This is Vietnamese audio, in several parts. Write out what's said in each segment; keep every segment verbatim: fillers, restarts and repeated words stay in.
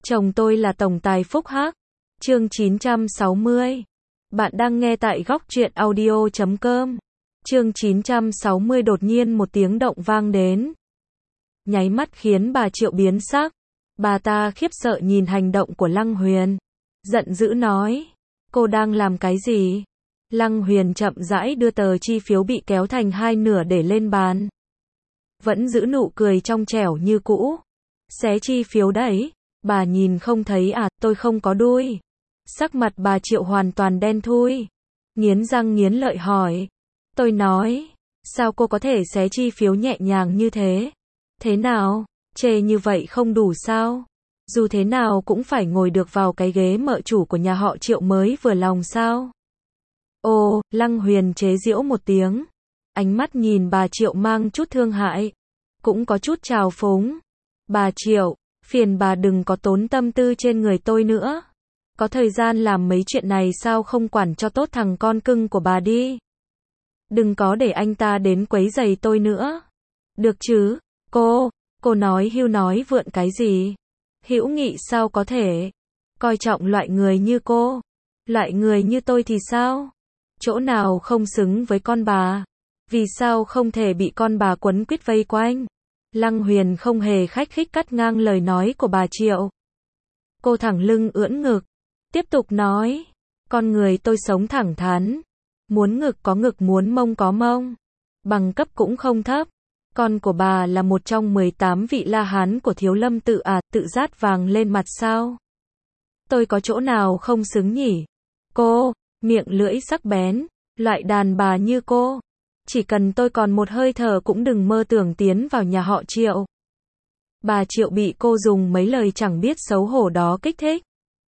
Chồng tôi là tổng tài phúc hắc. Chương chín trăm sáu mươi. Bạn đang nghe tại góc truyện audio chấm com. Chương chín trăm sáu mươi đột nhiên một tiếng động vang đến. Nháy mắt khiến bà Triệu biến sắc. Bà ta khiếp sợ nhìn hành động của Lăng Huyền. Giận dữ nói. Cô đang làm cái gì? Lăng Huyền chậm rãi đưa tờ chi phiếu bị kéo thành hai nửa để lên bàn. Vẫn giữ nụ cười trong trẻo như cũ. Xé chi phiếu đấy. Bà nhìn không thấy à, tôi không có đuôi. Sắc mặt bà Triệu hoàn toàn đen thui. Nghiến răng nghiến lợi hỏi. Tôi nói, sao cô có thể xé chi phiếu nhẹ nhàng như thế? Thế nào, chê như vậy không đủ sao? Dù thế nào cũng phải ngồi được vào cái ghế mợ chủ của nhà họ Triệu mới vừa lòng sao? Ồ, Lăng Huyền chế giễu một tiếng. Ánh mắt nhìn bà Triệu mang chút thương hại. Cũng có chút trào phúng. Bà Triệu, phiền bà đừng có tốn tâm tư trên người tôi nữa. Có thời gian làm mấy chuyện này sao không quản cho tốt thằng con cưng của bà đi. Đừng có để anh ta đến quấy rầy tôi nữa. Được chứ, cô, cô nói hưu nói vượn cái gì? Hữu nghị sao có thể? Coi trọng loại người như cô. Loại người như tôi thì sao? Chỗ nào không xứng với con bà? Vì sao không thể bị con bà quấn quýt vây quanh? Lăng Huyền không hề khách khích cắt ngang lời nói của bà Triệu. Cô thẳng lưng ưỡn ngực. Tiếp tục nói. Con người tôi sống thẳng thắn. Muốn ngực có ngực, muốn mông có mông. Bằng cấp cũng không thấp. Con của bà là một trong mười tám vị La Hán của Thiếu Lâm tự à, tự rát vàng lên mặt sao? Tôi có chỗ nào không xứng nhỉ? Cô, miệng lưỡi sắc bén, loại đàn bà như cô. Chỉ cần tôi còn một hơi thở cũng đừng mơ tưởng tiến vào nhà họ Triệu. Bà Triệu bị cô dùng mấy lời chẳng biết xấu hổ đó kích thích.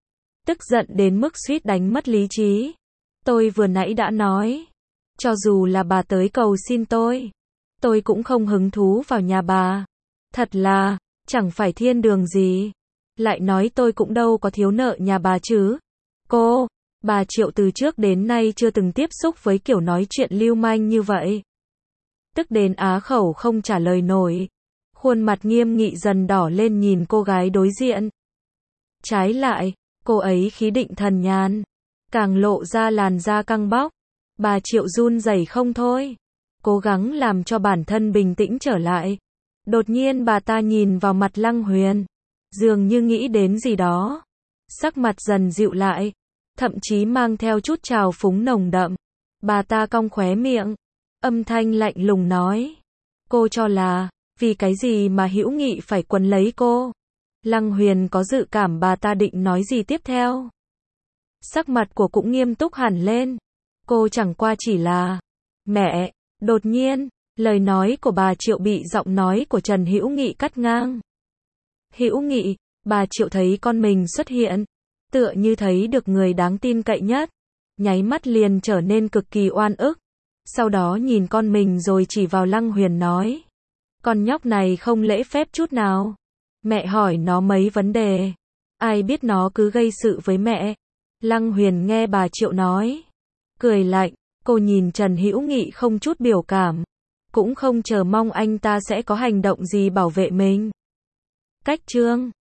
Tức giận đến mức suýt đánh mất lý trí. Tôi vừa nãy đã nói. Cho dù là bà tới cầu xin tôi. Tôi cũng không hứng thú vào nhà bà. Thật là, chẳng phải thiên đường gì. Lại nói tôi cũng đâu có thiếu nợ nhà bà chứ. Cô, bà Triệu từ trước đến nay chưa từng tiếp xúc với kiểu nói chuyện lưu manh như vậy. Tức đến á khẩu không trả lời nổi. Khuôn mặt nghiêm nghị dần đỏ lên nhìn cô gái đối diện. Trái lại, cô ấy khí định thần nhàn. Càng lộ ra làn da căng bóc. Bà Triệu run rẩy không thôi. Cố gắng làm cho bản thân bình tĩnh trở lại. Đột nhiên bà ta nhìn vào mặt Lăng Huyền. Dường như nghĩ đến gì đó. Sắc mặt dần dịu lại. Thậm chí mang theo chút trào phúng nồng đậm. Bà ta cong khóe miệng. Âm thanh lạnh lùng nói. Cô cho là, vì cái gì mà hữu nghị phải quấn lấy cô? Lăng Huyền có dự cảm bà ta định nói gì tiếp theo. Sắc mặt của cũng nghiêm túc hẳn lên. Cô chẳng qua chỉ là... Mẹ! Đột nhiên, lời nói của bà Triệu bị giọng nói của Trần Hữu Nghị cắt ngang. Hữu Nghị, bà Triệu thấy con mình xuất hiện. Tựa như thấy được người đáng tin cậy nhất. Nháy mắt liền trở nên cực kỳ oan ức. Sau đó nhìn con mình rồi chỉ vào Lăng Huyền nói. Con nhóc này không lễ phép chút nào. Mẹ hỏi nó mấy vấn đề. Ai biết nó cứ gây sự với mẹ. Lăng Huyền nghe bà Triệu nói. Cười lạnh, cô nhìn Trần Hữu Nghị không chút biểu cảm. Cũng không chờ mong anh ta sẽ có hành động gì bảo vệ mình. Cách chương